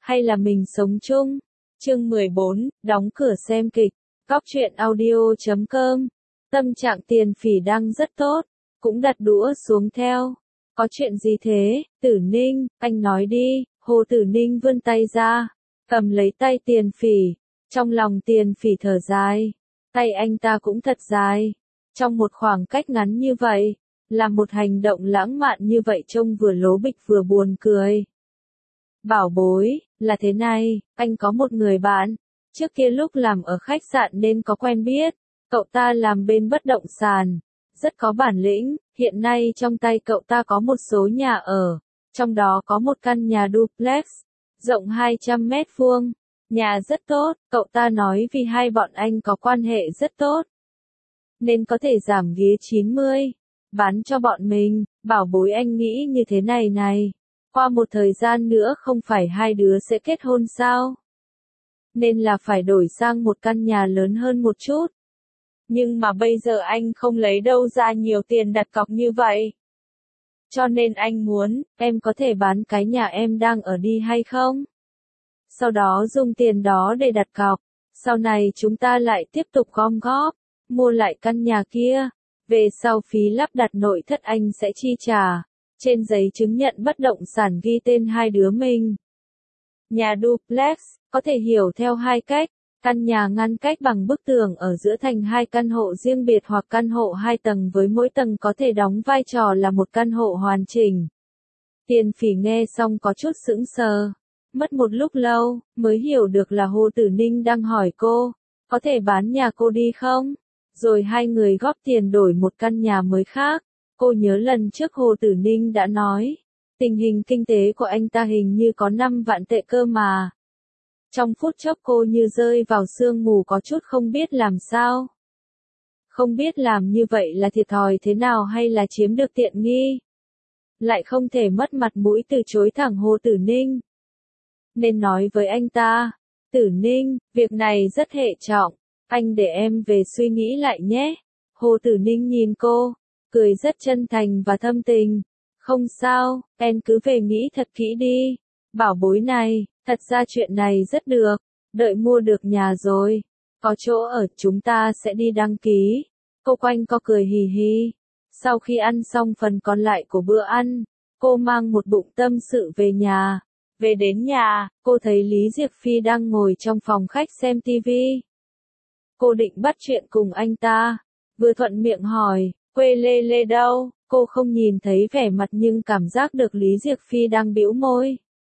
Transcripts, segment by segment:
hay là mình sống chung? Chương 14, đóng cửa xem kịch. Cóc truyện audio.com. Tâm trạng Tiền Phỉ đang rất tốt, cũng đặt đũa xuống theo. Có chuyện gì thế, Tử Ninh, anh nói đi. Hồ Tử Ninh vươn tay ra, cầm lấy tay Tiền Phỉ. Trong lòng Tiền Phỉ thở dài, tay anh ta cũng thật dài. Trong một khoảng cách ngắn như vậy, làm một hành động lãng mạn như vậy trông vừa lố bịch vừa buồn cười. Bảo bối, là thế này, anh có một người bạn, trước kia lúc làm ở khách sạn nên có quen biết, cậu ta làm bên bất động sản, rất có bản lĩnh, hiện nay trong tay cậu ta có một số nhà ở, trong đó có một căn nhà duplex, rộng 200 mét vuông, nhà rất tốt, cậu ta nói vì hai bọn anh có quan hệ rất tốt, nên có thể giảm ghế 90, bán cho bọn mình. Bảo bối, anh nghĩ như thế này này. Qua một thời gian nữa không phải hai đứa sẽ kết hôn sao? Nên là phải đổi sang một căn nhà lớn hơn một chút. Nhưng mà bây giờ anh không lấy đâu ra nhiều tiền đặt cọc như vậy. Cho nên anh muốn, em có thể bán cái nhà em đang ở đi hay không? Sau đó dùng tiền đó để đặt cọc. Sau này chúng ta lại tiếp tục gom góp, mua lại căn nhà kia. Về sau phí lắp đặt nội thất anh sẽ chi trả. Trên giấy chứng nhận bất động sản ghi tên hai đứa mình. Nhà duplex, có thể hiểu theo hai cách. Căn nhà ngăn cách bằng bức tường ở giữa thành hai căn hộ riêng biệt hoặc căn hộ 2 tầng với mỗi tầng có thể đóng vai trò là một căn hộ hoàn chỉnh. Tiền Phỉ nghe xong có chút sững sờ. Mất một lúc lâu, mới hiểu được là Hồ Tử Ninh đang hỏi cô, có thể bán nhà cô đi không? Rồi hai người góp tiền đổi một căn nhà mới khác. Cô nhớ lần trước Hồ Tử Ninh đã nói, tình hình kinh tế của anh ta hình như có 5 vạn tệ cơ mà. Trong phút chốc cô như rơi vào sương mù, có chút không biết làm sao. Không biết làm như vậy là thiệt thòi thế nào hay là chiếm được tiện nghi. Lại không thể mất mặt mũi từ chối thẳng Hồ Tử Ninh. Nên nói với anh ta, Tử Ninh, việc này rất hệ trọng, anh để em về suy nghĩ lại nhé. Hồ Tử Ninh nhìn cô, cười rất chân thành và thâm tình. Không sao, em cứ về nghĩ thật kỹ đi. Bảo bối này, thật ra chuyện này rất được. Đợi mua được nhà rồi, có chỗ ở chúng ta sẽ đi đăng ký. Cô quanh co cười hì hì. Sau khi ăn xong phần còn lại của bữa ăn, cô mang một bụng tâm sự về nhà. Về đến nhà, cô thấy Lý Diệp Phi đang ngồi trong phòng khách xem tivi. Cô định bắt chuyện cùng anh ta, vừa thuận miệng hỏi, quê Lê Lê đâu? Cô không nhìn thấy vẻ mặt nhưng cảm giác được Lý Diệp Phi đang bĩu môi.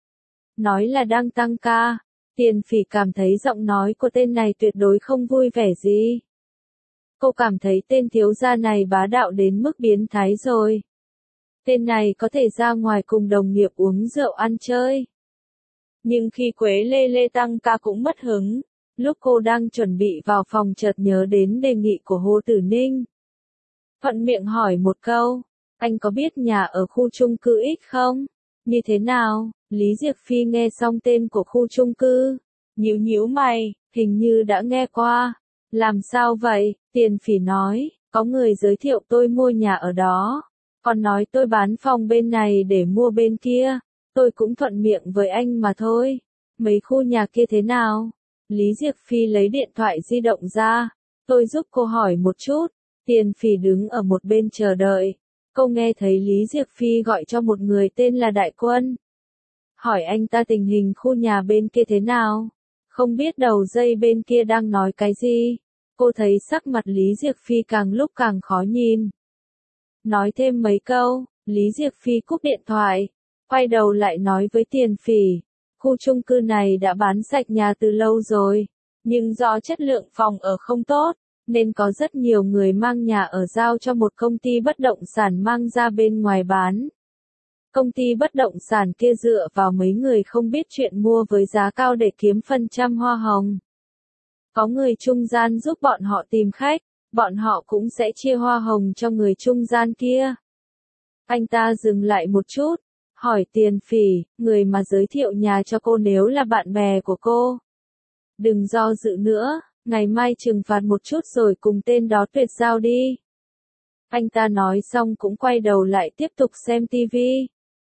Nói là đang tăng ca. Tiền Phỉ cảm thấy giọng nói của tên này tuyệt đối không vui vẻ gì. Cô cảm thấy tên thiếu gia này bá đạo đến mức biến thái rồi. Tên này có thể ra ngoài cùng đồng nghiệp uống rượu ăn chơi. Nhưng khi Quế Lê Lê tăng ca cũng mất hứng. Lúc cô đang chuẩn bị vào phòng chợt nhớ đến đề nghị của Hồ Tử Ninh. Thuận miệng hỏi một câu, anh có biết nhà ở khu chung cư X không? Như thế nào? Lý Diệp Phi nghe xong tên của khu chung cư, nhíu mày, hình như đã nghe qua. Làm sao vậy? Tiền Phỉ nói, có người giới thiệu tôi mua nhà ở đó, còn nói tôi bán phòng bên này để mua bên kia. Tôi cũng thuận miệng với anh mà thôi. Mấy khu nhà kia thế nào? Lý Diệp Phi lấy điện thoại di động ra. Tôi giúp cô hỏi một chút. Tiền Phỉ đứng ở một bên chờ đợi. Cô nghe thấy Lý Diệp Phi gọi cho một người tên là Đại Quân. Hỏi anh ta tình hình khu nhà bên kia thế nào. Không biết đầu dây bên kia đang nói cái gì. Cô thấy sắc mặt Lý Diệp Phi càng lúc càng khó nhìn. Nói thêm mấy câu, Lý Diệp Phi cúp điện thoại. Quay đầu lại nói với Tiền Phỉ. Khu chung cư này đã bán sạch nhà từ lâu rồi. Nhưng do chất lượng phòng ở không tốt, nên có rất nhiều người mang nhà ở giao cho một công ty bất động sản mang ra bên ngoài bán. Công ty bất động sản kia dựa vào mấy người không biết chuyện mua với giá cao để kiếm phần trăm hoa hồng. Có người trung gian giúp bọn họ tìm khách, bọn họ cũng sẽ chia hoa hồng cho người trung gian kia. Anh ta dừng lại một chút, hỏi Tiền Phỉ, người mà giới thiệu nhà cho cô nếu là bạn bè của cô. Đừng do dự nữa, ngày mai trừng phạt một chút rồi cùng tên đó tuyệt giao đi. Anh ta nói xong cũng quay đầu lại tiếp tục xem tivi.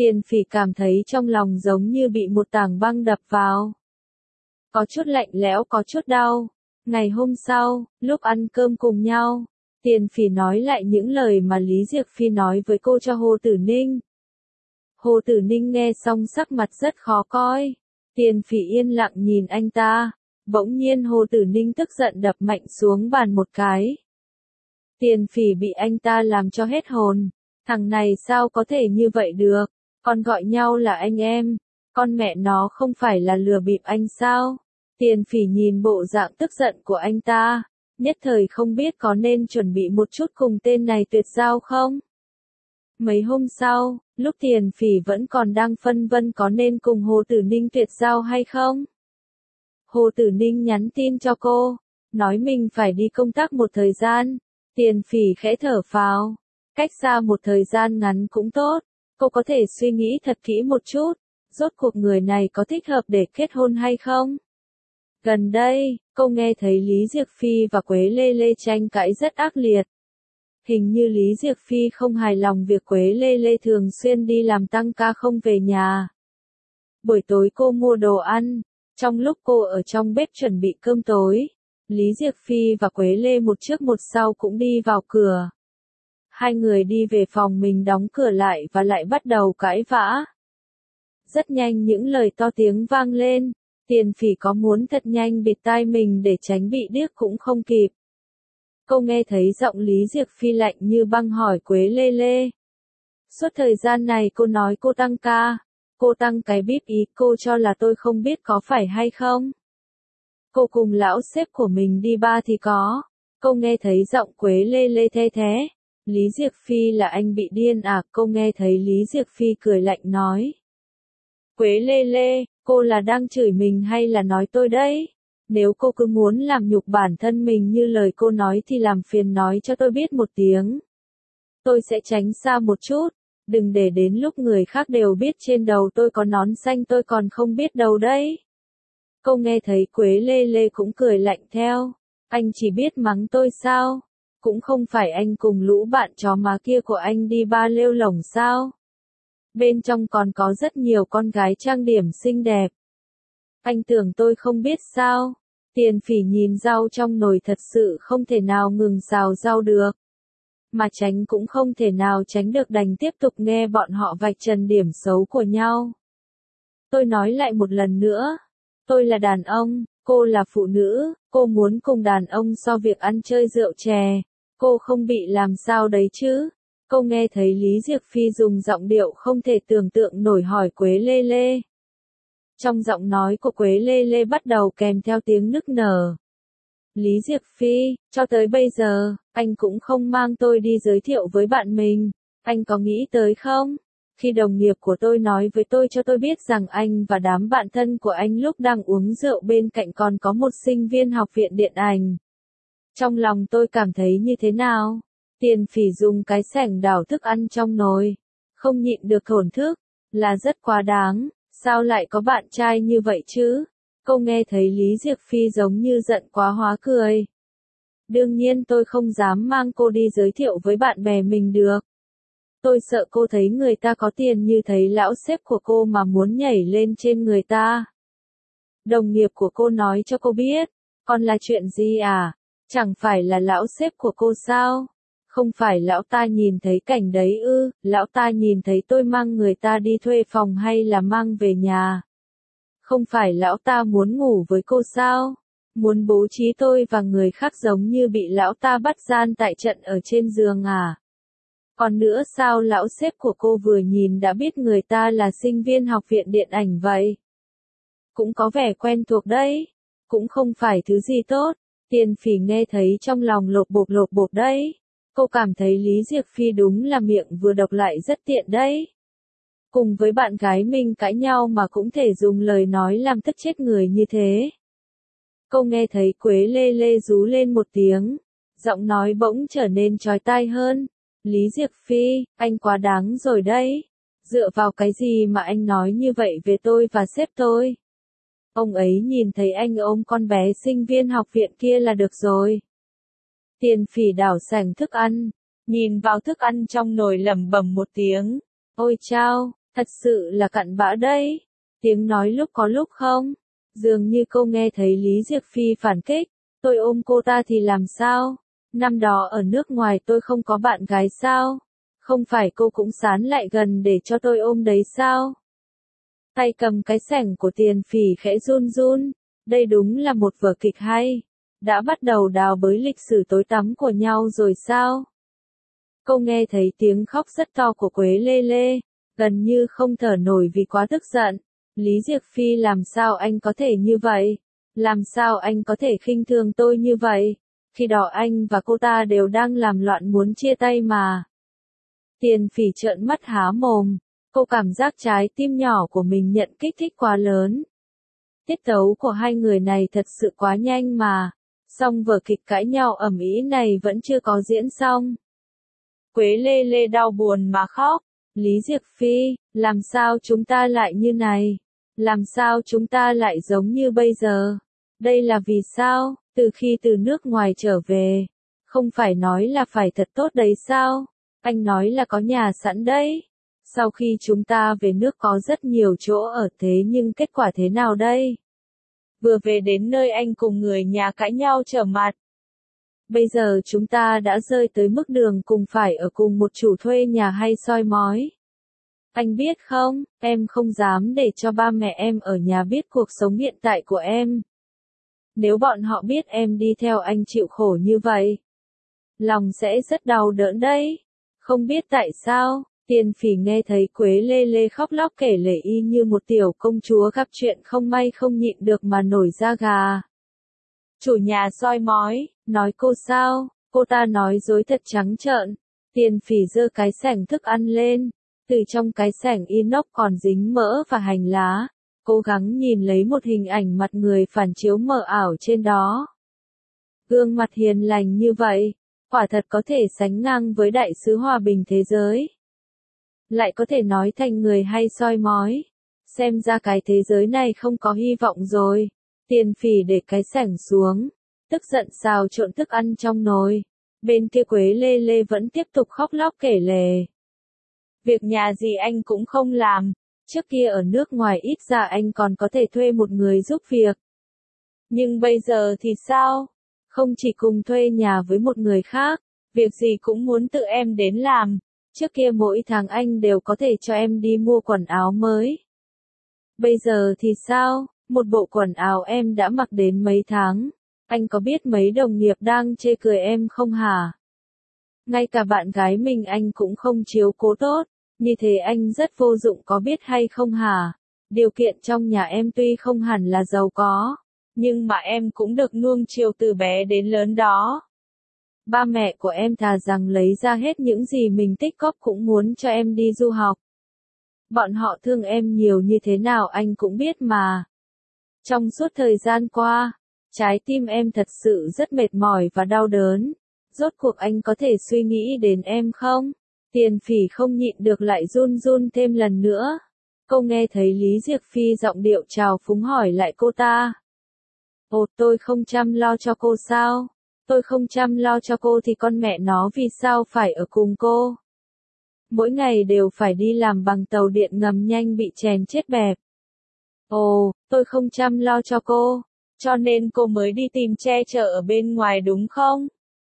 Tiền Phỉ cảm thấy trong lòng giống như bị một tảng băng đập vào. Có chút lạnh lẽo, có chút đau. Ngày hôm sau, lúc ăn cơm cùng nhau, Tiền Phỉ nói lại những lời mà Lý Diệc Phi nói với cô cho Hồ Tử Ninh. Hồ Tử Ninh nghe xong sắc mặt rất khó coi. Tiền Phỉ yên lặng nhìn anh ta. Bỗng nhiên Hồ Tử Ninh tức giận đập mạnh xuống bàn một cái. Tiền Phỉ bị anh ta làm cho hết hồn. Thằng này sao có thể như vậy được? Còn gọi nhau là anh em. Con mẹ nó không phải là lừa bịp anh sao? Tiền Phỉ nhìn bộ dạng tức giận của anh ta. Nhất thời không biết có nên chuẩn bị một chút cùng tên này tuyệt giao không? Mấy hôm sau, lúc Tiền Phỉ vẫn còn đang phân vân có nên cùng Hồ Tử Ninh tuyệt giao hay không? Hồ Tử Ninh nhắn tin cho cô, nói mình phải đi công tác một thời gian. Tiền Phỉ khẽ thở phào, cách xa một thời gian ngắn cũng tốt, cô có thể suy nghĩ thật kỹ một chút, rốt cuộc người này có thích hợp để kết hôn hay không? Gần đây, cô nghe thấy Lý Diệc Phi và Quế Lê Lê tranh cãi rất ác liệt. Hình như Lý Diệc Phi không hài lòng việc Quế Lê Lê thường xuyên đi làm tăng ca không về nhà. Buổi tối cô mua đồ ăn, trong lúc cô ở trong bếp chuẩn bị cơm tối, Lý Diệc Phi và Quế Lê một trước một sau cũng đi vào cửa. Hai người đi về phòng mình đóng cửa lại và lại bắt đầu cãi vã. Rất nhanh những lời to tiếng vang lên, Tiền Phỉ có muốn thật nhanh bịt tai mình để tránh bị điếc cũng không kịp. Cô nghe thấy giọng Lý Diệc Phi lạnh như băng hỏi Quế Lê Lê. Suốt thời gian này cô nói cô tăng ca, cô tăng cái bíp ý cô cho là tôi không biết có phải hay không? Cô cùng lão sếp của mình đi ba thì có. Cô nghe thấy giọng Quế Lê Lê the thế. Lý Diệc Phi là anh bị điên à? Cô nghe thấy Lý Diệc Phi cười lạnh nói. Quế Lê Lê, cô là đang chửi mình hay là nói tôi đấy? Nếu cô cứ muốn làm nhục bản thân mình như lời cô nói thì làm phiền nói cho tôi biết một tiếng. Tôi sẽ tránh xa một chút, đừng để đến lúc người khác đều biết trên đầu tôi có nón xanh tôi còn không biết đâu đấy. Cô nghe thấy Quế Lê Lê cũng cười lạnh theo. Anh chỉ biết mắng tôi sao? Cũng không phải anh cùng lũ bạn chó má kia của anh đi ba lêu lổng sao? Bên trong còn có rất nhiều con gái trang điểm xinh đẹp. Anh tưởng tôi không biết sao? Tiền Phỉ nhìn rau trong nồi thật sự không thể nào ngừng xào rau được. Mà tránh cũng không thể nào tránh được đành tiếp tục nghe bọn họ vạch trần điểm xấu của nhau. Tôi nói lại một lần nữa. Tôi là đàn ông, cô là phụ nữ, cô muốn cùng đàn ông so việc ăn chơi rượu chè. Cô không bị làm sao đấy chứ? Cô nghe thấy Lý Diệc Phi dùng giọng điệu không thể tưởng tượng nổi hỏi Quế Lê Lê. Trong giọng nói của Quế Lê Lê bắt đầu kèm theo tiếng nức nở. Lý Diệc Phi, cho tới bây giờ, anh cũng không mang tôi đi giới thiệu với bạn mình. Anh có nghĩ tới không? Khi đồng nghiệp của tôi nói với tôi cho tôi biết rằng anh và đám bạn thân của anh lúc đang uống rượu bên cạnh còn có một sinh viên học viện điện ảnh. Trong lòng tôi cảm thấy như thế nào? Tiền Phỉ dùng cái xẻng đảo thức ăn trong nồi. Không nhịn được thổn thức. Là rất quá đáng. Sao lại có bạn trai như vậy chứ? Cô nghe thấy Lý Diệc Phi giống như giận quá hóa cười. Đương nhiên tôi không dám mang cô đi giới thiệu với bạn bè mình được. Tôi sợ cô thấy người ta có tiền như thấy lão sếp của cô mà muốn nhảy lên trên người ta. Đồng nghiệp của cô nói cho cô biết. Còn là chuyện gì à? Chẳng phải là lão sếp của cô sao? Không phải lão ta nhìn thấy cảnh đấy ư? Lão ta nhìn thấy tôi mang người ta đi thuê phòng hay là mang về nhà? Không phải lão ta muốn ngủ với cô sao? Muốn bố trí tôi và người khác giống như bị lão ta bắt gian tại trận ở trên giường à? Còn nữa sao lão sếp của cô vừa nhìn đã biết người ta là sinh viên học viện điện ảnh vậy? Cũng có vẻ quen thuộc đấy. Cũng không phải thứ gì tốt. Tiền Phỉ nghe thấy trong lòng lột bột đấy. Cô cảm thấy Lý Diệc Phi đúng là miệng vừa độc lại rất tiện đấy. Cùng với bạn gái mình cãi nhau mà cũng thể dùng lời nói làm tức chết người như thế. Cô nghe thấy Quế Lê Lê rú lên một tiếng. Giọng nói bỗng trở nên chói tai hơn. Lý Diệc Phi, anh quá đáng rồi đấy. Dựa vào cái gì mà anh nói như vậy về tôi và sếp tôi? Ông ấy nhìn thấy anh ôm con bé sinh viên học viện kia là được rồi. Tiền Phỉ đảo sành thức ăn, nhìn vào thức ăn trong nồi lẩm bẩm một tiếng. Ôi chao, Thật sự là cặn bã đấy. Tiếng nói lúc có lúc không. Dường như cô nghe thấy Lý Diệc Phi phản kích. Tôi ôm cô ta thì làm sao? Năm đó ở nước ngoài tôi không có bạn gái sao? Không phải cô cũng sán lại gần để cho tôi ôm đấy sao? Tay cầm cái xẻng của Tiền Phỉ khẽ run run. Đây đúng là một vở kịch hay. Đã bắt đầu đào bới lịch sử tối tăm của nhau rồi sao? Cô nghe thấy tiếng khóc rất to của Quế Lê Lê, gần như không thở nổi vì quá tức giận. Lý Diệc Phi, làm sao anh có thể như vậy? Làm sao anh có thể khinh thường tôi như vậy? Khi đó anh và cô ta đều đang làm loạn muốn chia tay mà. Tiền Phỉ trợn mắt há mồm, cô cảm giác trái tim nhỏ của mình nhận kích thích quá lớn. Tiết tấu của hai người này thật sự quá nhanh mà, song vở kịch cãi nhau ầm ĩ này vẫn chưa có diễn xong. Quế Lê Lê đau buồn mà khóc. Lý Diệc Phi, làm sao chúng ta lại như này? Làm sao chúng ta lại giống như bây giờ? Đây là vì sao? Từ khi từ nước ngoài trở về, không phải nói là phải thật tốt đấy sao? Anh nói là có nhà sẵn đấy. Sau khi chúng ta về nước có rất nhiều chỗ ở thế nhưng kết quả thế nào đây? Vừa về đến nơi anh cùng người nhà cãi nhau trở mặt. Bây giờ chúng ta đã rơi tới mức đường cùng phải ở cùng một chủ thuê nhà hay soi mói. Anh biết không, em không dám để cho ba mẹ em ở nhà biết cuộc sống hiện tại của em. Nếu bọn họ biết em đi theo anh chịu khổ như vậy, lòng sẽ rất đau đớn đấy. Không biết tại sao, Tiền Phỉ nghe thấy Quế Lê Lê khóc lóc kể lể y như một tiểu công chúa gặp chuyện không may không nhịn được mà nổi da gà. Chủ nhà soi mói, nói cô sao? Cô ta nói dối thật trắng trợn. Tiền Phỉ giơ cái xẻng thức ăn lên, từ trong cái xẻng inox còn dính mỡ và hành lá, cố gắng nhìn lấy một hình ảnh mặt người phản chiếu mờ ảo trên đó. Gương mặt hiền lành như vậy, quả thật có thể sánh ngang với đại sứ hòa bình thế giới. Lại có thể nói thành người hay soi mói. Xem ra cái thế giới này không có hy vọng rồi. Tiền Phỉ để cái xẻng xuống, tức giận xào trộn thức ăn trong nồi. Bên kia Quế Lê Lê vẫn tiếp tục khóc lóc kể lể. Việc nhà gì anh cũng không làm. Trước kia ở nước ngoài ít ra anh còn có thể thuê một người giúp việc. Nhưng bây giờ thì sao? Không chỉ cùng thuê nhà với một người khác, việc gì cũng muốn tự em đến làm. Trước kia mỗi tháng anh đều có thể cho em đi mua quần áo mới. Bây giờ thì sao? Một bộ quần áo em đã mặc đến mấy tháng. Anh có biết mấy đồng nghiệp đang chê cười em không hả? Ngay cả bạn gái mình anh cũng không chiếu cố tốt. Như thế anh rất vô dụng có biết hay không hả? Điều kiện trong nhà em tuy không hẳn là giàu có, nhưng mà em cũng được nuông chiều từ bé đến lớn đó. Ba mẹ của em thà rằng lấy ra hết những gì mình tích góp cũng muốn cho em đi du học. Bọn họ thương em nhiều như thế nào anh cũng biết mà. Trong suốt thời gian qua, trái tim em thật sự rất mệt mỏi và đau đớn. Rốt cuộc anh có thể suy nghĩ đến em không? Tiền Phỉ không nhịn được lại run run thêm lần nữa. Cô nghe thấy Lý Diệc Phi giọng điệu trào phúng hỏi lại cô ta. Ồ, tôi không chăm lo cho cô sao? Tôi không chăm lo cho cô thì con mẹ nó vì sao phải ở cùng cô? Mỗi ngày đều phải đi làm bằng tàu điện ngầm nhanh bị chèn chết bẹp. Ồ, tôi không chăm lo cho cô, cho nên cô mới đi tìm che chở ở bên ngoài đúng không?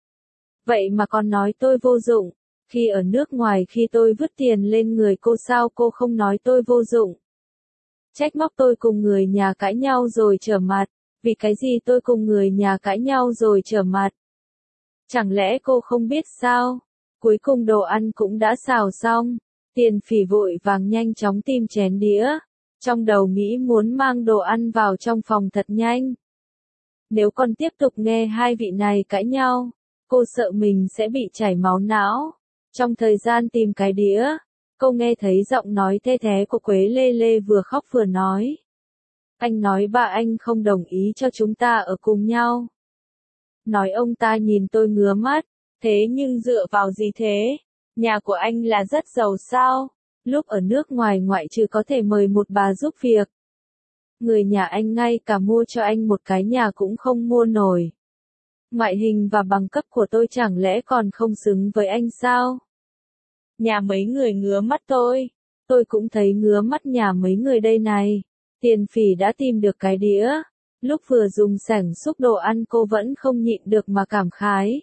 Vậy mà còn nói tôi vô dụng. Khi ở nước ngoài khi tôi vứt tiền lên người cô sao cô không nói tôi vô dụng? Trách móc tôi cùng người nhà cãi nhau rồi trở mặt. Vì cái gì tôi cùng người nhà cãi nhau rồi trở mặt? Chẳng lẽ cô không biết sao? Cuối cùng đồ ăn cũng đã xào xong. Tiền Phỉ vội vàng nhanh chóng tìm chén đĩa. Trong đầu nghĩ muốn mang đồ ăn vào trong phòng thật nhanh. Nếu còn tiếp tục nghe hai vị này cãi nhau, cô sợ mình sẽ bị chảy máu não. Trong thời gian tìm cái đĩa, cô nghe thấy giọng nói thê thé của Quế Lê Lê vừa khóc vừa nói. Anh nói ba anh không đồng ý cho chúng ta ở cùng nhau. Nói ông ta nhìn tôi ngứa mắt, thế nhưng dựa vào gì thế? Nhà của anh là rất giàu sao? Lúc ở nước ngoài ngoại trừ có thể mời một bà giúp việc. Người nhà anh ngay cả mua cho anh một cái nhà cũng không mua nổi. Ngoại hình và bằng cấp của tôi chẳng lẽ còn không xứng với anh sao? Nhà mấy người ngứa mắt tôi. Tôi cũng thấy ngứa mắt nhà mấy người đây này. Tiền Phỉ đã tìm được cái đĩa. Lúc vừa dùng sảnh xúc đồ ăn cô vẫn không nhịn được mà cảm khái.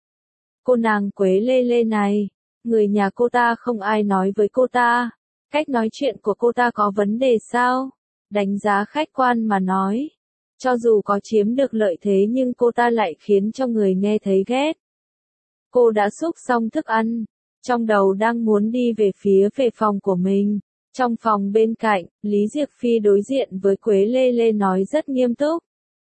Cô nàng Quế Lê Lê này, người nhà cô ta không ai nói với cô ta. Cách nói chuyện của cô ta có vấn đề sao? Đánh giá khách quan mà nói. Cho dù có chiếm được lợi thế nhưng cô ta lại khiến cho người nghe thấy ghét. Cô đã xúc xong thức ăn, trong đầu đang muốn đi về phòng của mình. Trong phòng bên cạnh, Lý Diệc Phi đối diện với Quế Lê Lê nói rất nghiêm túc.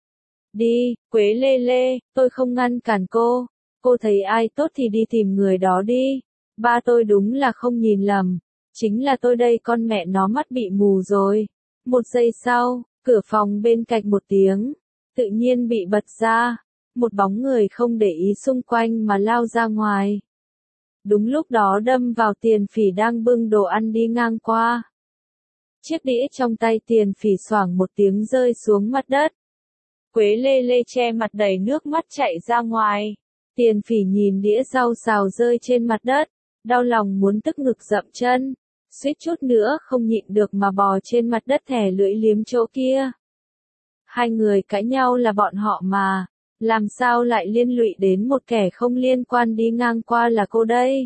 Đi, Quế Lê Lê, tôi không ngăn cản cô. Cô thấy ai tốt thì đi tìm người đó đi. Ba tôi đúng là không nhìn lầm. Chính là tôi đây, con mẹ nó mắt bị mù rồi. Một giây sau, cửa phòng bên cạnh một tiếng, tự nhiên bị bật ra. Một bóng người không để ý xung quanh mà lao ra ngoài. Đúng lúc đó đâm vào Tiền Phỉ đang bưng đồ ăn đi ngang qua. Chiếc đĩa trong tay Tiền Phỉ xoảng một tiếng rơi xuống mặt đất. Quế Lê Lê che mặt đầy nước mắt chạy ra ngoài. Tiền Phỉ nhìn đĩa rau xào rơi trên mặt đất, đau lòng muốn tức ngực dậm chân, suýt chút nữa không nhịn được mà bò trên mặt đất thè lưỡi liếm chỗ kia. Hai người cãi nhau là bọn họ mà, làm sao lại liên lụy đến một kẻ không liên quan đi ngang qua là cô đây?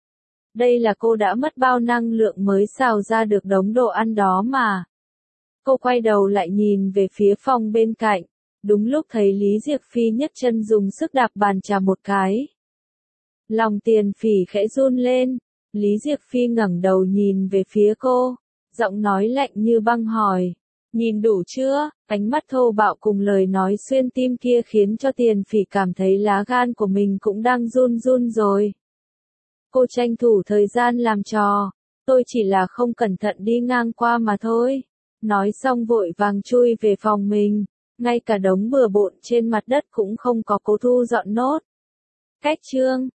Đây là cô đã mất bao năng lượng mới xào ra được đống đồ ăn đó mà. Cô quay đầu lại nhìn về phía phòng bên cạnh, đúng lúc thấy Lý Diệc Phi nhấc chân dùng sức đạp bàn trà một cái. Lòng Tiền Phỉ khẽ run lên, Lý Diệc Phi ngẩng đầu nhìn về phía cô, giọng nói lạnh như băng hỏi, nhìn đủ chưa? Ánh mắt thô bạo cùng lời nói xuyên tim kia khiến cho Tiền Phỉ cảm thấy lá gan của mình cũng đang run run rồi. Cô tranh thủ thời gian làm trò, tôi chỉ là không cẩn thận đi ngang qua mà thôi. Nói xong vội vàng chui về phòng mình, ngay cả đống bừa bộn trên mặt đất cũng không có cố thu dọn nốt. Cách chương